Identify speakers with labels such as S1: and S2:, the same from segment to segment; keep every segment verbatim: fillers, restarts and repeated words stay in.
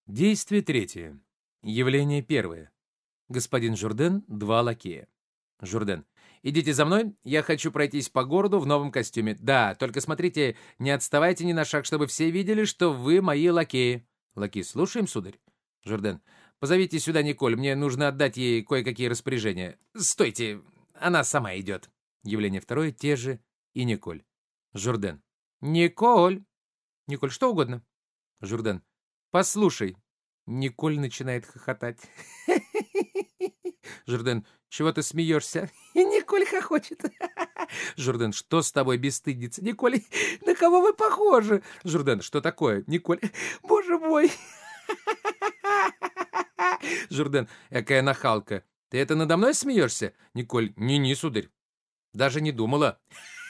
S1: Действие третье. Явление первое. Господин Журден, два лакея. Журден. Идите за мной, я хочу пройтись по городу в новом костюме. Да, только смотрите, не отставайте ни на шаг, чтобы все видели, что вы мои лакеи. Лакей. Слушаем, сударь. Журден. Позовите сюда Николь, мне нужно отдать ей кое-какие распоряжения. Стойте, она сама идет. Явление второе, те же и Николь. Журден. Николь. Николь, что угодно. Журден. Послушай. Николь начинает хохотать. Журден. Чего ты смеешься? И Николь хохочет. Журден. Что с тобой, бесстыдница? Николь. На кого вы похожи? Журден. Что такое? Николь. Боже мой. Журден. Экая нахалка. Ты это надо мной смеешься? Николь. Не-не, сударь. Даже не думала.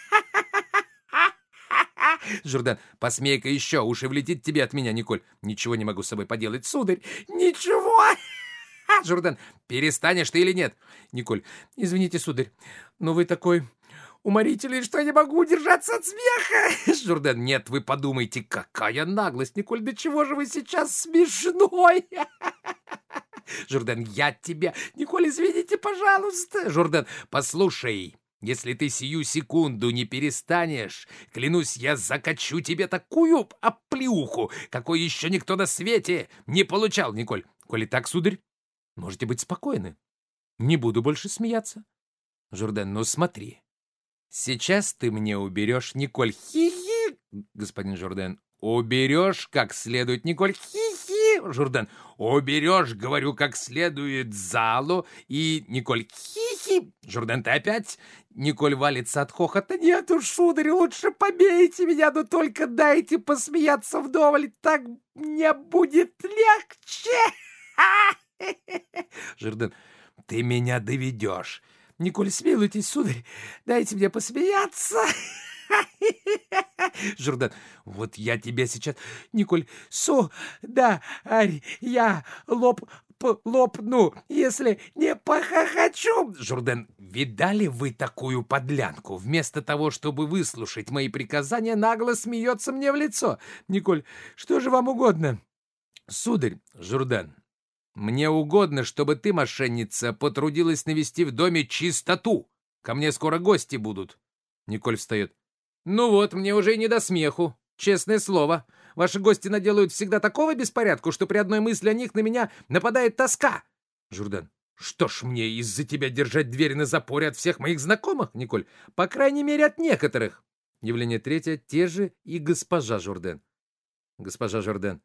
S1: Журден. Посмей-ка еще, уж и влетит тебе от меня, Николь. Ничего не могу с собой поделать, сударь. Ничего. Журден. Перестанешь ты или нет? Николь. Извините, сударь, но вы такой уморительный, что я не могу удержаться от смеха. Журден. Нет, вы подумайте, какая наглость, Николь. Да чего же вы сейчас смешной? Журден. Я тебя... Николь, извините, пожалуйста. Журден. Послушай. Если ты сию секунду не перестанешь, клянусь, я закачу тебе такую оплеуху, какой еще никто на свете не получал, Николь. Коли так, сударь, можете быть спокойны. Не буду больше смеяться. Журден, ну смотри. Сейчас ты мне уберешь, Николь, хи-хи. Господин Журден, уберешь как следует, Николь, хи-хи. Журден, уберешь, говорю, как следует залу. И Николь, хи-хи. Журден, ты опять? Николь валится от хохота. Нет уж, сударь, лучше побейте меня, но только дайте посмеяться вдоволь, так мне будет легче. Журден, ты меня доведешь. Николь, смилуйтесь, сударь, дайте мне посмеяться. Журден, вот я тебя сейчас... Николь, су, да, арь, я лоб... лопну, если не похохочу. Журден, видали вы такую подлянку? Вместо того, чтобы выслушать мои приказания, нагло смеется мне в лицо. Николь, что же вам угодно? Сударь. Журден, мне угодно, чтобы ты, мошенница, потрудилась навести в доме чистоту. Ко мне скоро гости будут. Николь встает. Ну вот, мне уже и не до смеху. Честное слово. Ваши гости наделают всегда такого беспорядку, что при одной мысли о них на меня нападает тоска. Журден. Что ж мне из-за тебя держать дверь на запоре от всех моих знакомых, Николь? По крайней мере, от некоторых. Явление третье. Те же и госпожа Журден. Госпожа Журден.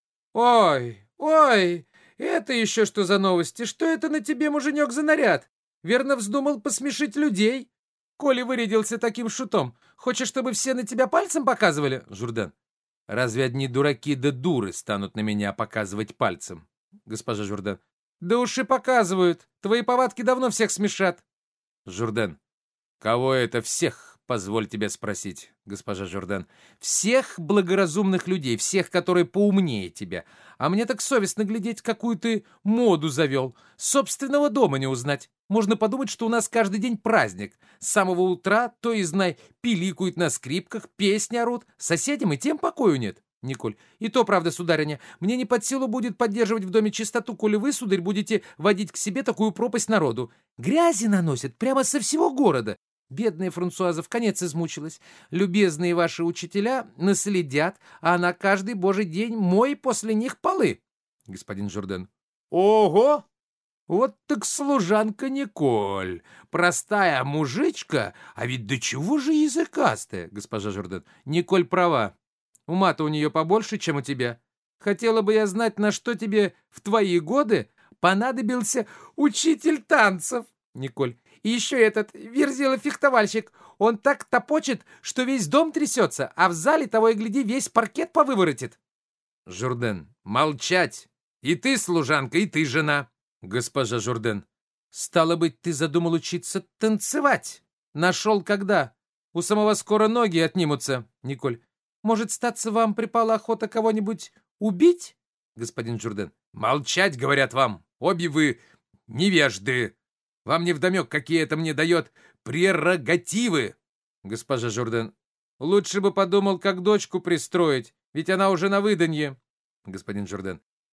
S1: Ой, ой, это еще что за новости? Что это на тебе, муженек, за наряд? Верно вздумал посмешить людей? Коли вырядился таким шутом, хочешь, чтобы все на тебя пальцем показывали? Журден. Разве одни дураки да дуры станут на меня показывать пальцем? Госпожа Журден. Да уж и показывают. Твои повадки давно всех смешат. Журден. Кого это всех, позволь тебя спросить, госпожа Журден? Всех благоразумных людей, всех, которые поумнее тебя. А мне так совестно глядеть, какую ты моду завел. Собственного дома не узнать. Можно подумать, что у нас каждый день праздник. С самого утра, то и знай, пиликают на скрипках, песни орут. Соседям и тем покою нет. Николь. И то, правда, сударыня, мне не под силу будет поддерживать в доме чистоту, коли вы, сударь, будете водить к себе такую пропасть народу. Грязи наносят прямо со всего города. Бедная Франсуаза в конец измучилась. Любезные ваши учителя наследят, а на каждый божий день мой после них полы. Господин Журден. Ого! Вот так служанка Николь. Простая мужичка, а ведь до чего же языкастая, госпожа Журден. Николь права. Ума-то у нее побольше, чем у тебя. Хотела бы я знать, на что тебе в твои годы понадобился учитель танцев. Николь. И еще этот верзила-фехтовальщик. Он так топочет, что весь дом трясется, а в зале, того и гляди, весь паркет повыворотит. Журден. Молчать. И ты, служанка, и ты, жена. Госпожа Журден. Стало быть, ты задумал учиться танцевать. Нашел когда? У самого скоро ноги отнимутся. Николь. Может, статься, вам припала охота кого-нибудь убить? Господин Журден. Молчать, говорят вам. Обе вы невежды. Вам невдомек, какие это мне дает прерогативы. Госпожа Журден. Лучше бы подумал, как дочку пристроить, ведь она уже на выданье. Господин Журден.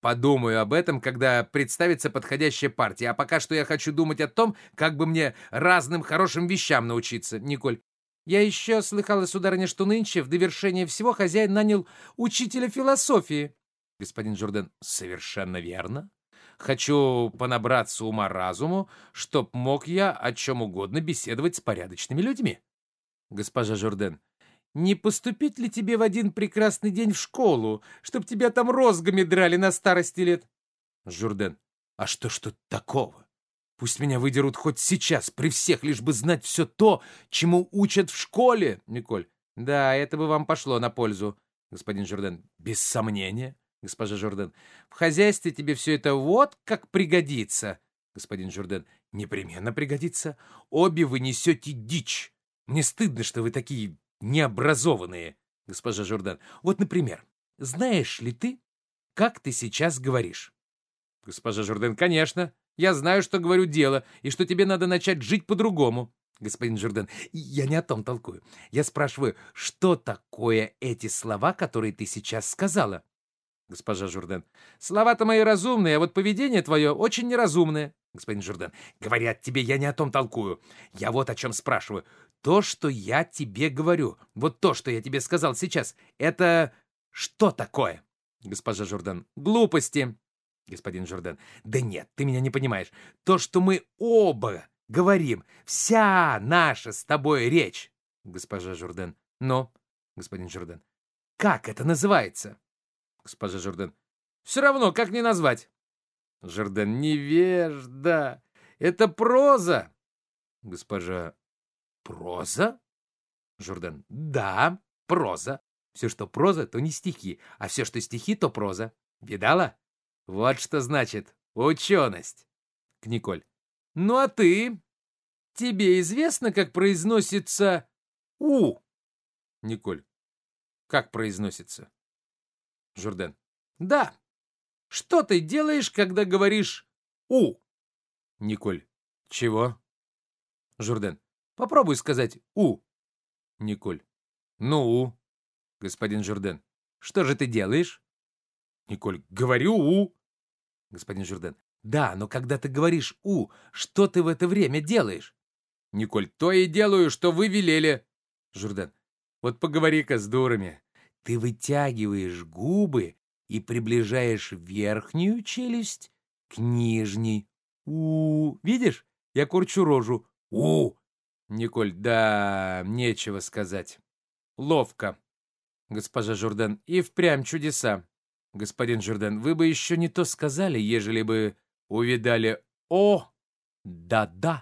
S1: Подумаю об этом, когда представится подходящая партия. А пока что я хочу думать о том, как бы мне разным хорошим вещам научиться. Николь. Я еще слыхала, сударыня, что нынче в довершение всего хозяин нанял учителя философии. Господин Журден. Совершенно верно. Хочу понабраться ума-разуму, чтоб мог я о чем угодно беседовать с порядочными людьми. Госпожа Журден. Не поступить ли тебе в один прекрасный день в школу, чтоб тебя там розгами драли на старости лет? Журден. А что ж тут такого? Пусть меня выдерут хоть сейчас, при всех, лишь бы знать все то, чему учат в школе. Николь. Да, это бы вам пошло на пользу. Господин Журден. Без сомнения. Госпожа Журден. В хозяйстве тебе все это вот как пригодится. Господин Журден. Непременно пригодится. Обе вы несете дичь. Мне стыдно, что вы такие необразованные. Госпожа Журден. Вот, например, знаешь ли ты, как ты сейчас говоришь? Госпожа Журден. Конечно. Я знаю, что говорю дело, и что тебе надо начать жить по-другому. Господин Журден. Я не о том толкую. Я спрашиваю, что такое эти слова, которые ты сейчас сказала? Госпожа Журден. Слова-то мои разумные, а вот поведение твое очень неразумное. Господин Журден. Говорят тебе, я не о том толкую. Я вот о чем спрашиваю. То, что я тебе говорю, вот то, что я тебе сказал сейчас, это что такое? Госпожа Журден. Глупости. Господин Журден. Да нет, ты меня не понимаешь. То, что мы оба говорим, вся наша с тобой речь. Госпожа Журден. Но, господин Журден. Как это называется? Госпожа Журден. Все равно, как не назвать? Журден. Невежда. Это проза. Госпожа. Проза? Журден. Да, проза. Все, что проза, то не стихи, а все, что стихи, то проза. Видала? Вот что значит ученость. К Николь. Ну а ты? Тебе известно, как произносится «у»? Николь. Как произносится? Журден. Да. Что ты делаешь, когда говоришь «у»? Николь. Чего? Журден. Попробуй сказать «у». Николь. Ну, господин Журден. Что же ты делаешь? Николь. Говорю «у». Господин Журден. Да, но когда ты говоришь «у», что ты в это время делаешь? Николь. То и делаю, что вы велели. Журден. Вот поговори-ка с дурами. Ты вытягиваешь губы и приближаешь верхнюю челюсть к нижней. У, видишь? Я курчу рожу. У. Николь. Да, нечего сказать. Ловко. Госпожа Журден. И впрямь чудеса. Господин Журден. Вы бы еще не то сказали, ежели бы увидали «о», «да-да»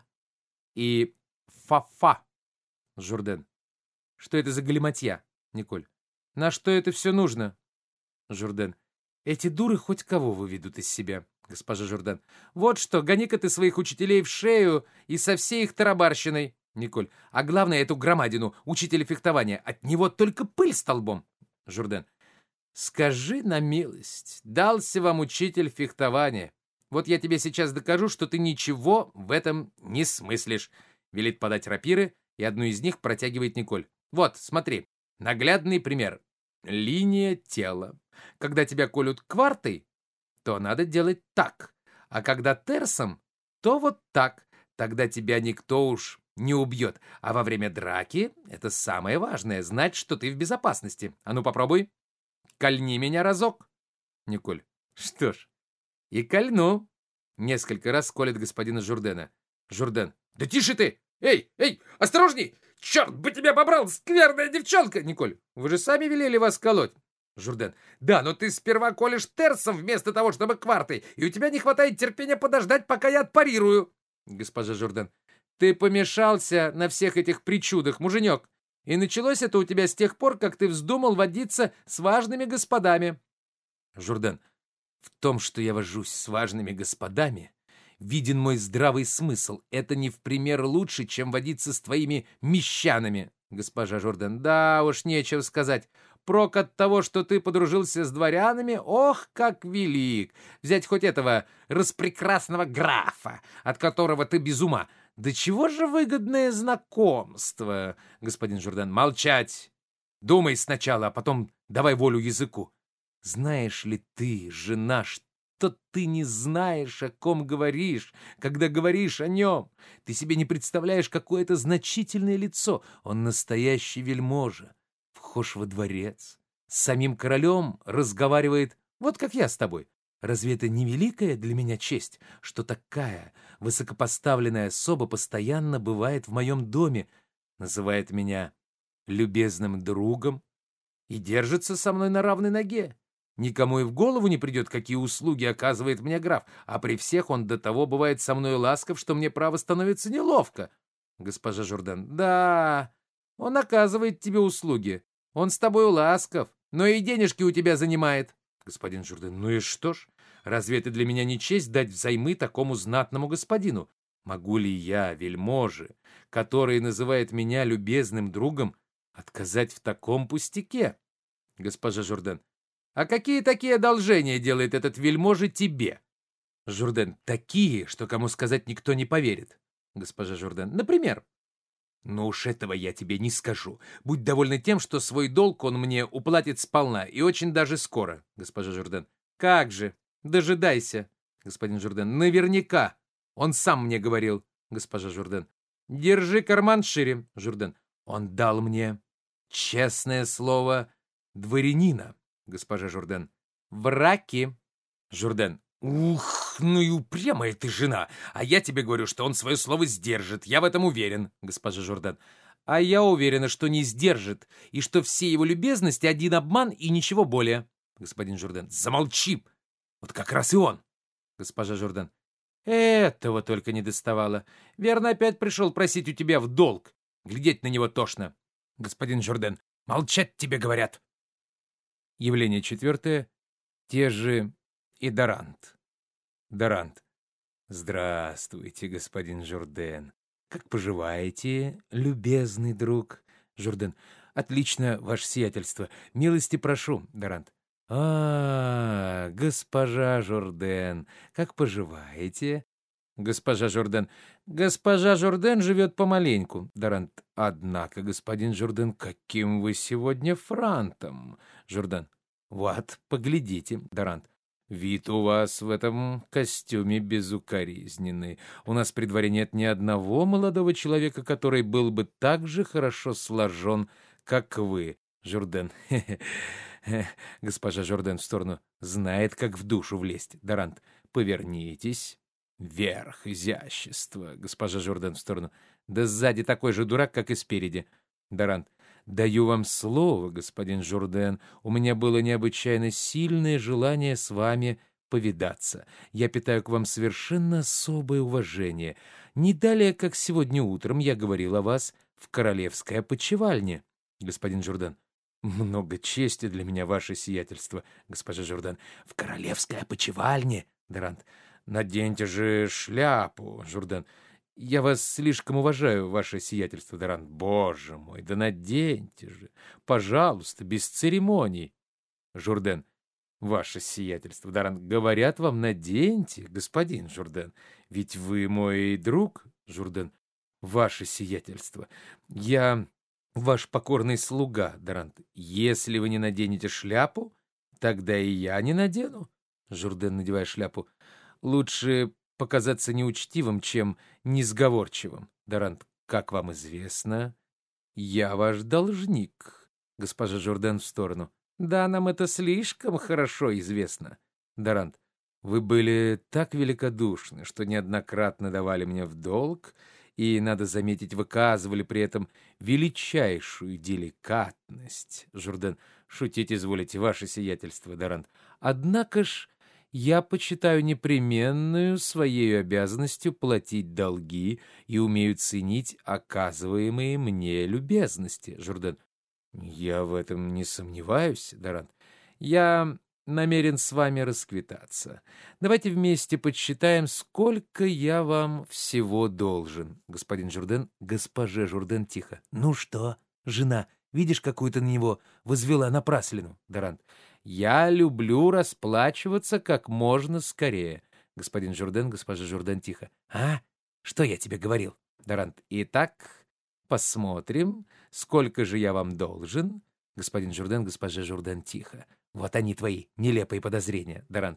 S1: и «фа-фа». Журден. Что это за галиматья? Николь. На что это все нужно? Журден. Эти дуры хоть кого выведут из себя. Госпожа Журден. Вот что, гони-ка ты своих учителей в шею и со всей их тарабарщиной. Николь. А главное, эту громадину, учителя фехтования. От него только пыль столбом. Журден. Скажи на милость, дался вам учитель фехтования. Вот я тебе сейчас докажу, что ты ничего в этом не смыслишь. Велит подать рапиры, и одну из них протягивает Николь. Вот, смотри, наглядный пример. Линия тела. Когда тебя колют квартой, то надо делать так. А когда терсом, то вот так. Тогда тебя никто уж не убьет. А во время драки это самое важное — знать, что ты в безопасности. А ну попробуй. Кольни меня разок. Николь. Что ж, и кольну. Несколько раз колет господина Журдена. Журден. Да тише ты! Эй, эй, осторожней! Черт бы тебя побрал, скверная девчонка! Николь. Вы же сами велели вас колоть. Журден. Да, но ты сперва колешь терсом вместо того, чтобы квартой, и у тебя не хватает терпения подождать, пока я отпарирую. Госпожа Журден. Ты помешался на всех этих причудах, муженек. И началось это у тебя с тех пор, как ты вздумал водиться с важными господами. Журден. В том, что я вожусь с важными господами, виден мой здравый смысл. Это не в пример лучше, чем водиться с твоими мещанами. Госпожа Журден. Да уж, нечего сказать. Прок от того, что ты подружился с дворянами, ох, как велик. Взять хоть этого распрекрасного графа, от которого ты без ума. Да чего же выгодное знакомство, господин Журден. Молчать. Думай сначала, а потом давай волю языку. Знаешь ли ты, жена, будто ты не знаешь, о ком говоришь, когда говоришь о нем. Ты себе не представляешь, какое это значительное лицо. Он настоящий вельможа. Вхож во дворец. С самим королем разговаривает, вот как я с тобой. Разве это не великая для меня честь, что такая высокопоставленная особа постоянно бывает в моем доме, называет меня любезным другом и держится со мной на равной ноге? Никому и в голову не придет, какие услуги оказывает мне граф, а при всех он до того бывает со мной ласков, что мне, право, становится неловко. Госпожа Журден: да, он оказывает тебе услуги, он с тобой ласков, но и денежки у тебя занимает. Господин Журден: ну и что ж, разве это для меня не честь дать взаймы такому знатному господину? Могу ли я, вельможе, который называет меня любезным другом, отказать в таком пустяке? Госпожа Журден: а какие такие одолжения делает этот вельможа тебе? Журден: такие, что кому сказать никто не поверит. Госпожа Журден: например? Ну уж этого я тебе не скажу. Будь довольна тем, что свой долг он мне уплатит сполна, и очень даже скоро. Госпожа Журден: как же, дожидайся. Господин Журден: наверняка. Он сам мне говорил. Госпожа Журден: держи карман шире. Журден: он дал мне честное слово дворянина. Госпожа Журден: враки. Журден: ух, ну и упрямая ты жена. А я тебе говорю, что он свое слово сдержит. Я в этом уверен. Госпожа Журден: а я уверена, что не сдержит, и что все его любезности один обман и ничего более. Господин Журден: замолчи. Вот как раз и он. Госпожа Журден: этого только не доставало. Верно, опять пришел просить у тебя в долг. Глядеть на него тошно. Господин Журден: молчать тебе говорят. Явление четвертое. Те же и Дорант. Дорант: здравствуйте, господин Журден. Как поживаете, любезный друг? Журден: отлично, ваше сиятельство. Милости прошу. Дорант: а, госпожа Журден, как поживаете? Госпожа Журден: госпожа Журден живет помаленьку. Дорант: однако, господин Журден, каким вы сегодня франтом? Журден: вот, поглядите. Дорант: вид у вас в этом костюме безукоризненный. У нас при дворе нет ни одного молодого человека, который был бы так же хорошо сложен, как вы. Журден: хе-хе. Госпожа Журден в сторону: знает, как в душу влезть. Дорант: повернитесь. Верх изящества. Госпожа Журден в сторону: да сзади такой же дурак, как и спереди. Дорант: даю вам слово, господин Журден, у меня было необычайно сильное желание с вами повидаться. Я питаю к вам совершенно особое уважение. Не далее, как сегодня утром, я говорил о вас в королевской опочивальне. Господин Журден: много чести для меня, ваше сиятельство. Госпожа Журден: в королевской опочивальне. Дорант: наденьте же шляпу. Журден: я вас слишком уважаю, ваше сиятельство. Дорант: боже мой, да наденьте же, пожалуйста, без церемоний. Журден: ваше сиятельство. Дорант: говорят вам, наденьте, господин Журден, ведь вы мой друг. Журден: ваше сиятельство, я ваш покорный слуга. Дорант: если вы не наденете шляпу, тогда и я не надену. Журден, надевая шляпу: лучше показаться неучтивым, чем несговорчивым. Дорант: как вам известно, я ваш должник. Госпожа Журден в сторону: да, нам это слишком хорошо известно. Дорант: вы были так великодушны, что неоднократно давали мне в долг, и, надо заметить, выказывали при этом величайшую деликатность. Журден: шутить изволите, ваше сиятельство. Дорант: однако ж я почитаю непременную своей обязанностью платить долги и умею ценить оказываемые мне любезности. Журден: я в этом не сомневаюсь. Дорант: я намерен с вами расквитаться. Давайте вместе подсчитаем, сколько я вам всего должен. Господин Журден, госпоже Журден тихо: ну что, жена, видишь, какую ты на него возвела напраслину? Дорант: я люблю расплачиваться как можно скорее. Господин Журден, госпожа Журден тихо: а? Что я тебе говорил? Дорант: итак, посмотрим, сколько же я вам должен. Господин Журден, госпожа Журден тихо: вот они твои нелепые подозрения. Дорант: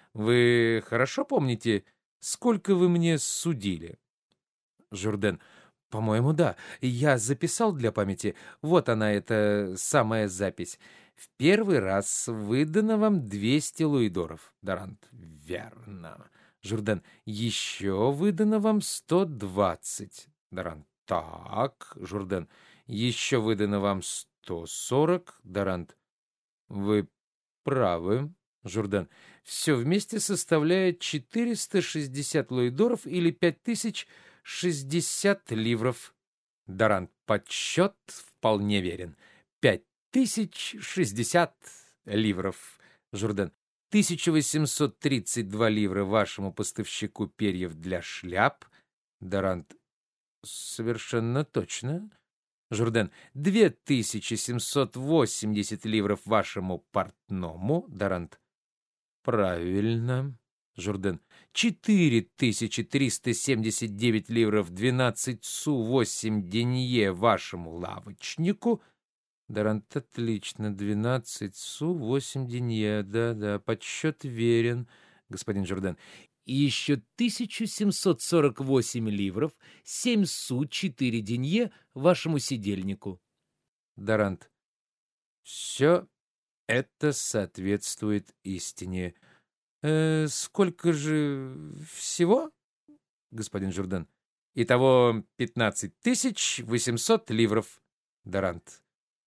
S1: Вы хорошо помните, сколько вы мне судили? Журден. По-моему, да. Я записал для памяти. Вот она, эта самая запись. В первый раз выдано вам двести луидоров. Дарант. Верно. Журден. Еще выдано вам сто двадцать. Дарант. Так. Журден. Еще выдано вам сто сорок. Дарант. Вы правы. Журден. Все вместе составляет четыреста шестьдесят луидоров или пять тысяч шестьдесят ливров. Дарант. Подсчет вполне верен. Пять тысяч шестьдесят ливров. Журден. Тысяча восемьсот тридцать два ливра вашему поставщику перьев для шляп. Дарант. Совершенно точно. Журден. Две тысячи семьсот восемьдесят ливров вашему портному. Дарант. Правильно. Журден. Четыре тысячи триста семьдесят девять ливров двенадцать су восемь денье вашему лавочнику. Дарант. Отлично. Двенадцать су восемь денье. Да-да, подсчет верен. Господин Журден. И еще тысяча семьсот сорок восемь ливров, семь су четыре денье вашему сидельнику. Дарант. Все это соответствует истине. Э, сколько же всего? Господин Журден. Итого пятнадцать тысяч восемьсот ливров. Дарант.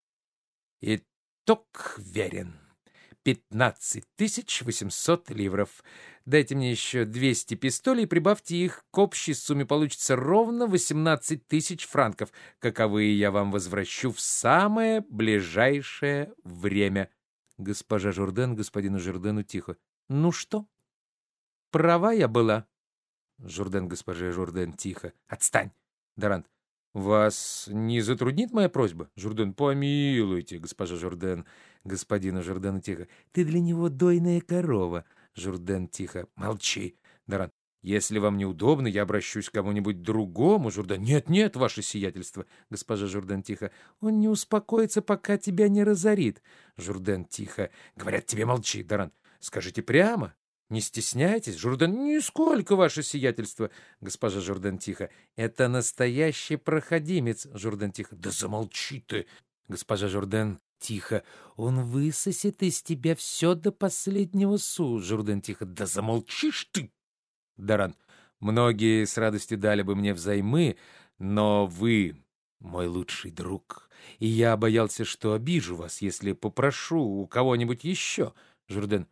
S1: Итог верен. Пятнадцать тысяч восемьсот ливров. Дайте мне еще двести пистолей, прибавьте их к общей сумме. Получится ровно восемнадцать тысяч франков, каковые я вам возвращу в самое ближайшее время. Госпожа Журден, господину Журдену тихо. Ну что? Права я была? Журден, госпожа Журден тихо. Отстань. Дарант. Вас не затруднит моя просьба? Журден. Помилуйте, госпожа Журден. Господину Журдену тихо. Ты для него дойная корова. Журден тихо. Молчи. Дарант. Если вам неудобно, я обращусь к кому-нибудь другому. Журден. Нет, нет, ваше сиятельство. Госпожа Журден тихо. Он не успокоится, пока тебя не разорит. Журден тихо. Говорят тебе молчи. Дарант. Скажите прямо. Не стесняйтесь, Журден. Нисколько, ваше сиятельство. Госпожа Журден тихо. Это настоящий проходимец. Журден тихо. Да замолчи ты. Госпожа Журден тихо. Он высосет из тебя все до последнего су. Журден тихо. Да замолчишь ты. Дарант. Многие с радостью дали бы мне взаймы, но вы мой лучший друг, и я боялся, что обижу вас, если попрошу у кого-нибудь еще. Журден.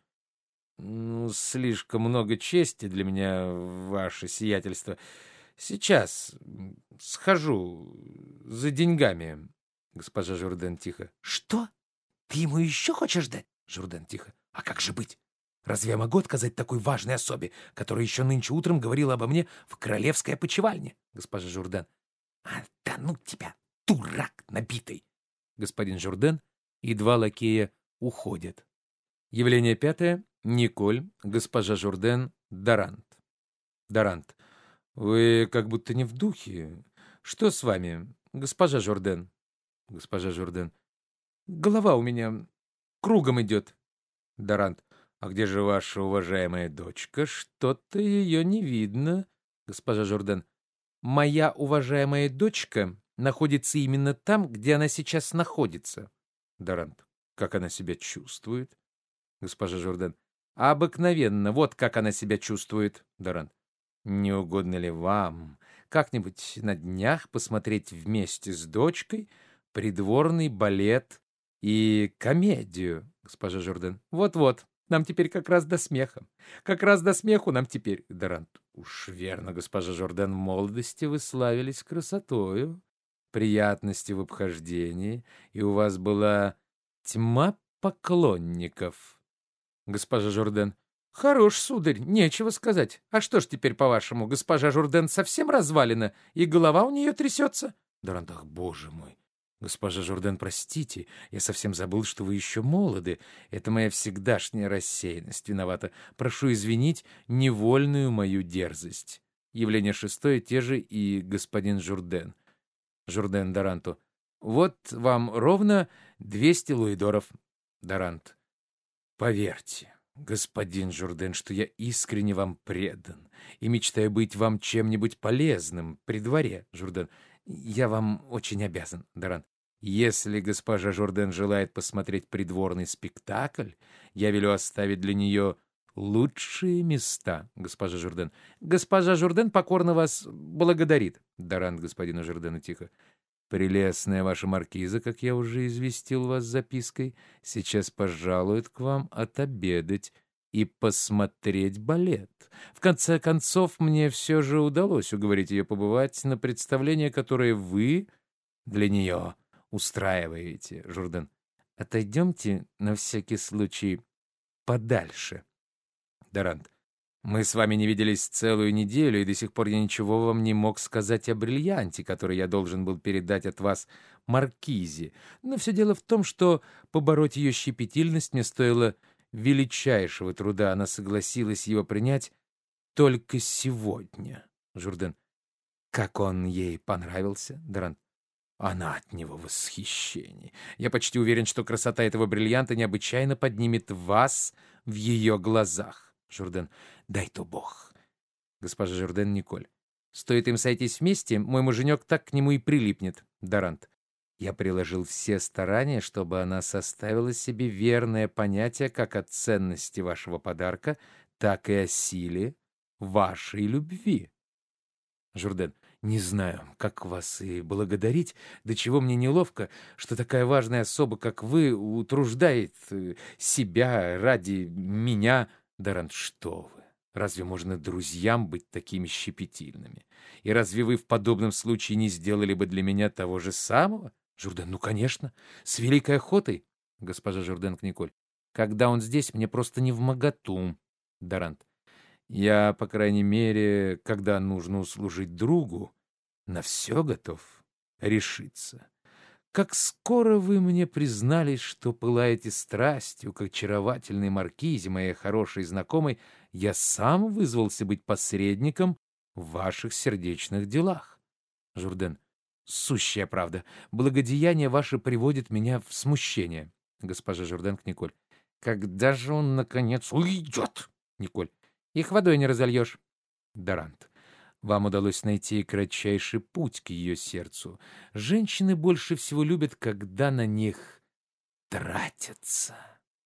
S1: Ну, слишком много чести для меня, ваше сиятельство. Сейчас схожу за деньгами. Госпожа Журден тихо. Что? Ты ему еще хочешь дать? Журден тихо. А как же быть? Разве я могу отказать такой важной особе, которая еще нынче утром говорила обо мне в королевской опочивальне? Госпожа Журден. А, да ну тебя, дурак набитый. Господин Журден и два лакея уходят. Явление пятое. Николь, госпожа Журден, Дарант. Дарант. Вы как будто не в духе. Что с вами, госпожа Журден? Госпожа Журден. Голова у меня кругом идет. Дарант. А где же ваша уважаемая дочка? Что-то ее не видно. Госпожа Журден. Моя уважаемая дочка находится именно там, где она сейчас находится. Дарант. Как она себя чувствует? Госпожа Журден. Обыкновенно, вот как она себя чувствует. Дарант. Не угодно ли вам как-нибудь на днях посмотреть вместе с дочкой придворный балет и комедию? Госпожа Журден. Вот-вот, нам теперь как раз до смеха. Как раз до смеху нам теперь. Дарант. Уж верно, госпожа Журден, в молодости вы славились красотою, приятностью в обхождении, и у вас была тьма поклонников. Госпожа Журден. Хорош, сударь, нечего сказать. А что ж теперь, по-вашему, госпожа Журден совсем развалена, и голова у нее трясется? Дарант. Ах, боже мой. Госпожа Журден, простите, я совсем забыл, что вы еще молоды. Это моя всегдашняя рассеянность виновата. Прошу извинить невольную мою дерзость. Явление шестое, те же и господин Журден. Журден Даранту. Вот вам ровно двести луидоров. Дарант. Поверьте, господин Журден, что я искренне вам предан и мечтаю быть вам чем-нибудь полезным при дворе, Журден. Я вам очень обязан, Даран. Если госпожа Журден желает посмотреть придворный спектакль, я велю оставить для нее лучшие места, госпожа Журден. Госпожа Журден покорно вас благодарит, Даран господину Журдену тихо. Прелестная ваша маркиза, как я уже известил вас запиской, сейчас пожалует к вам отобедать и посмотреть балет. В конце концов, мне все же удалось уговорить ее побывать на представление, которое вы для нее устраиваете, Журден. Отойдемте на всякий случай подальше, Дарант. Мы с вами не виделись целую неделю, и до сих пор я ничего вам не мог сказать о бриллианте, который я должен был передать от вас маркизе. Но все дело в том, что побороть ее щепетильность мне стоило величайшего труда. Она согласилась его принять только сегодня. Журден. Как он ей понравился, Дарант? Она от него в восхищении. Я почти уверен, что красота этого бриллианта необычайно поднимет вас в ее глазах. Журден. Дай-то Бог. Госпожа Журден Николь. Стоит им сойтись вместе, мой муженек так к нему и прилипнет. Дарант. Я приложил все старания, чтобы она составила себе верное понятие как о ценности вашего подарка, так и о силе вашей любви. Журден. Не знаю, как вас и благодарить, до чего мне неловко, что такая важная особа, как вы, утруждает себя ради меня. Дарант, что вы? Разве можно друзьям быть такими щепетильными? И разве вы в подобном случае не сделали бы для меня того же самого? Журден, ну, конечно, с великой охотой. Госпожа Журден Николь. Когда он здесь, мне просто невмоготу. Дарант. Я, по крайней мере, когда нужно услужить другу, на все готов решиться. Как скоро вы мне признались, что пылаете страстью к очаровательной маркизе, моей хорошей знакомой, я сам вызвался быть посредником в ваших сердечных делах. Журден. Сущая правда. Благодеяние ваше приводит меня в смущение. Госпожа Журден Николь. Когда же он, наконец, уйдет? Николь. Их водой не разольешь. Дарант. Вам удалось найти кратчайший путь к ее сердцу. Женщины больше всего любят, когда на них тратятся.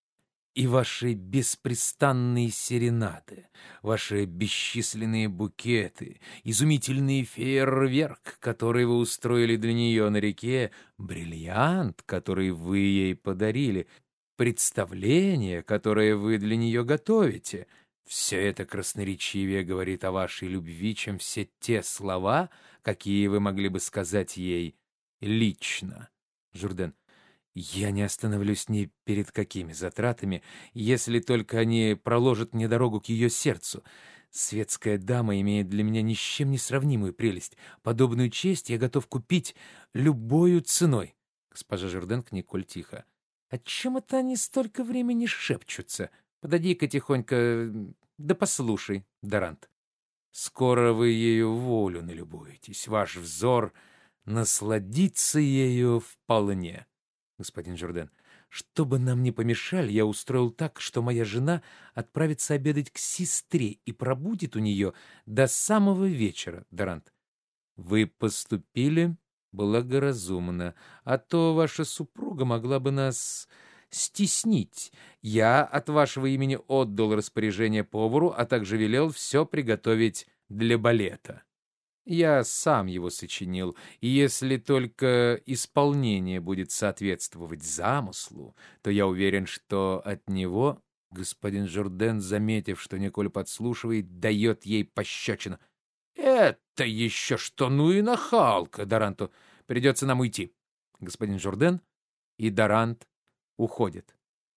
S1: И ваши беспрестанные серенады, ваши бесчисленные букеты, изумительный фейерверк, который вы устроили для нее на реке, бриллиант, который вы ей подарили, представление, которое вы для нее готовите — все это красноречивее говорит о вашей любви, чем все те слова, какие вы могли бы сказать ей лично. Журден. Я не остановлюсь ни перед какими затратами, если только они проложат мне дорогу к ее сердцу. Светская дама имеет для меня ни с чем не сравнимую прелесть. Подобную честь я готов купить любою ценой. Госпожа Журден Николь тихо. О чем это они столько времени шепчутся? Подойди-ка тихонько, да послушай, Дарант. Скоро вы ею волю налюбуетесь, ваш взор насладится ею вполне. Господин Журден, чтобы нам не помешали, я устроил так, что моя жена отправится обедать к сестре и пробудет у нее до самого вечера, Дарант. Вы поступили благоразумно, а то ваша супруга могла бы нас стеснить. Я от вашего имени отдал распоряжение повару, а также велел все приготовить для балета. Я сам его сочинил, и если только исполнение будет соответствовать замыслу, то я уверен, что от него господин Журден, заметив, что Николь подслушивает, дает ей пощечину. «Это еще что? Ну и нахалка, Даранту! Придется нам уйти!» Господин Журден и Дарант уходит.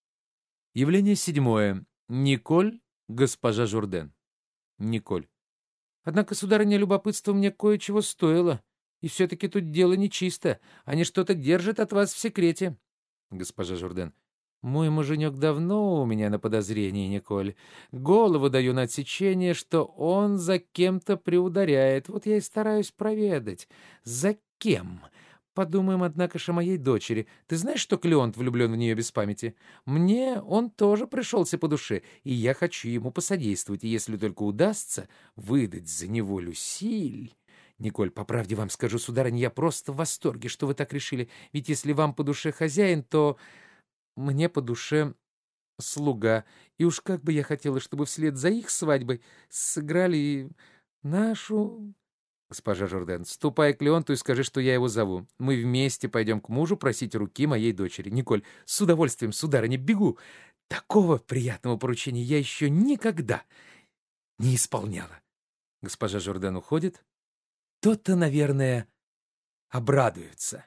S1: Явление седьмое. Николь, госпожа Журден. Николь. Однако, сударыня, любопытство мне кое-чего стоило. И все-таки тут дело нечисто. Они что-то держат от вас в секрете. Госпожа Журден. Мой муженек давно у меня на подозрении, Николь. Голову даю на отсечение, что он за кем-то приударяет. Вот я и стараюсь проведать. За кем? подумаем, однако ж, о моей дочери. Ты знаешь, что Клеонт влюблен в нее без памяти? Мне он тоже пришелся по душе, и я хочу ему посодействовать, и если только удастся выдать за него Люсиль... Николь, по правде вам скажу, сударыня, я просто в восторге, что вы так решили. Ведь если вам по душе хозяин, то мне по душе слуга. И уж как бы я хотела, чтобы вслед за их свадьбой сыграли и нашу... Госпожа Журден, ступай к Леонту и скажи, что я его зову. Мы вместе пойдем к мужу просить руки моей дочери. Николь, с удовольствием, сударыня, бегу. Такого приятного поручения я еще никогда не исполняла. Госпожа Журден уходит. То-то, наверное, обрадуются.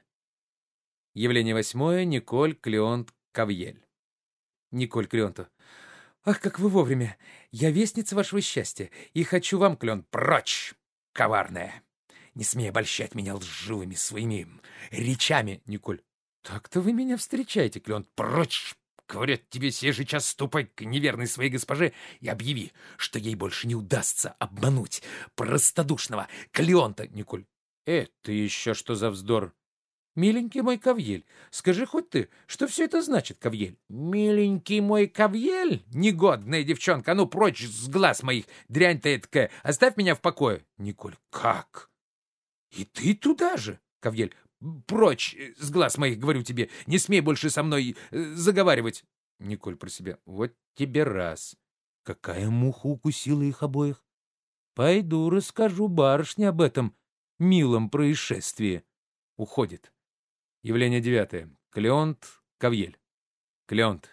S1: Явление восьмое. Николь, Клеонт, Кавьель. Николь Клеонту. Ах, как вы вовремя! Я вестница вашего счастья, и хочу вам, Клеонт, прочь, коварная! Не смей обольщать меня лживыми своими речами, Николь. Так-то вы меня встречаете, Клеонт, прочь! Говорят тебе, сей же час ступай к неверной своей госпоже и объяви, что ей больше не удастся обмануть простодушного Клеонта, Николь. Это еще что за вздор? Миленький мой Кавьель, скажи хоть ты, что все это значит, Кавьель? Миленький мой Кавьель? Негодная девчонка, а ну прочь с глаз моих, дрянь ты эткая, оставь меня в покое. Николь, как? И ты туда же, Кавьель? Прочь с глаз моих, говорю тебе, не смей больше со мной заговаривать. Николь про себя. Вот тебе раз. Какая муха укусила их обоих? Пойду расскажу барышне об этом милом происшествии. Уходит. Явление девятое. Клеонт, Кавьель. Клеонт.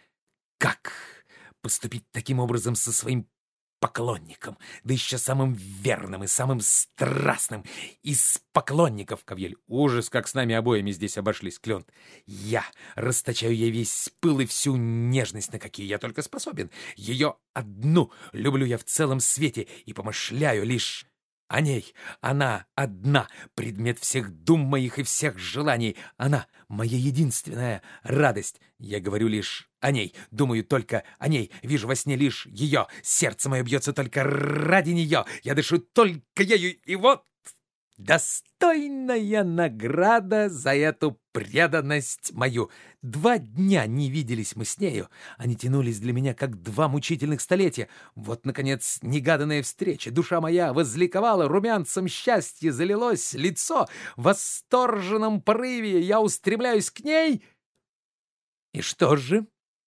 S1: Как поступить таким образом со своим поклонником, да еще самым верным и самым страстным из поклонников, Кавьель. Ужас, как с нами обоими здесь обошлись, Клеонт. Я расточаю ей весь пыл и всю нежность, на какие я только способен. Ее одну люблю я в целом свете и помышляю лишь о ней. Она одна, предмет всех дум моих и всех желаний. Она моя единственная радость. Я говорю лишь о ней, думаю только о ней, вижу во сне лишь ее. Сердце мое бьется только ради нее. Я дышу только ею, и вот достойная награда за эту преданность мою. Два дня не виделись мы с нею. Они тянулись для меня, как два мучительных столетия. Вот, наконец, негаданная встреча. Душа моя возликовала, румянцем счастья залилось лицо. В восторженном порыве я устремляюсь к ней. И что же?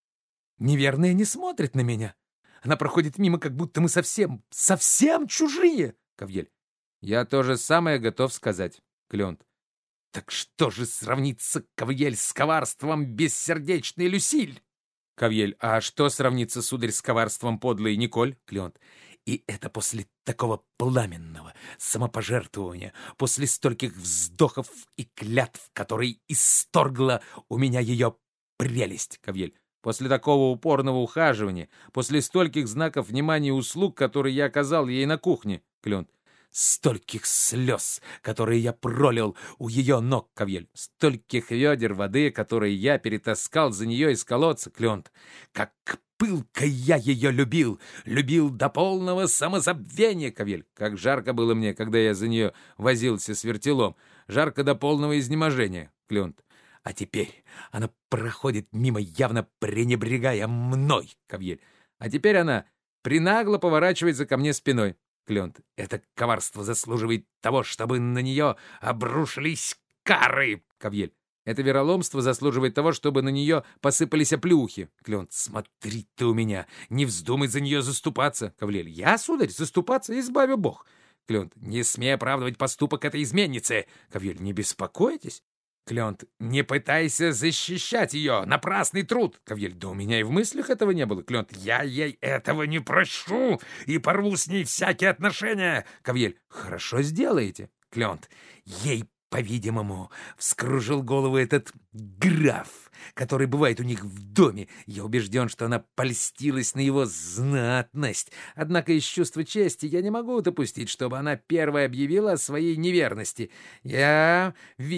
S1: Неверная не смотрит на меня. Она проходит мимо, как будто мы совсем, совсем чужие. Кавьель. Я то же самое готов сказать. Клеонт. Так что же сравнится, Кавьель, с коварством бессердечной Люсиль? Кавьель. А что сравнится, сударь, с коварством подлой Николь? Клеонт. И это после такого пламенного самопожертвования, после стольких вздохов и клятв, которые исторгла у меня ее прелесть. Кавьель. После такого упорного ухаживания, после стольких знаков внимания и услуг, которые я оказал ей на кухне. Клеонт. Стольких слез, которые я пролил у ее ног, Кавьель, стольких ведер воды, которые я перетаскал за нее из колодца, Клеонт. Как пылко я ее любил, любил до полного самозабвения, Кавьель. Как жарко было мне, когда я за нее возился с вертелом, жарко до полного изнеможения, Клеонт. А теперь она проходит мимо, явно пренебрегая мной, Кавьель. А теперь она принагло поворачивается ко мне спиной. Клеонт. Это коварство заслуживает того, чтобы на нее обрушились кары. Кавьель. Это вероломство заслуживает того, чтобы на нее посыпались оплюхи. Клеонт. Смотри ты у меня, не вздумай за нее заступаться. Кавьель. Я, сударь, заступаться, избави Бог. Клеонт. Не смей оправдывать поступок этой изменницы. Кавьель. Не беспокойтесь. Клеонт. Не пытайся защищать ее. Напрасный труд. Кавьель. Да у меня и в мыслях этого не было. Клеонт. Я ей этого не прощу и порву с ней всякие отношения. Кавьель. Хорошо сделаете. Клеонт. Ей, по-видимому, вскружил голову этот граф, который бывает у них в доме. Я убежден, что она польстилась на его знатность. Однако из чувства чести я не могу допустить, чтобы она первой объявила о своей неверности. Я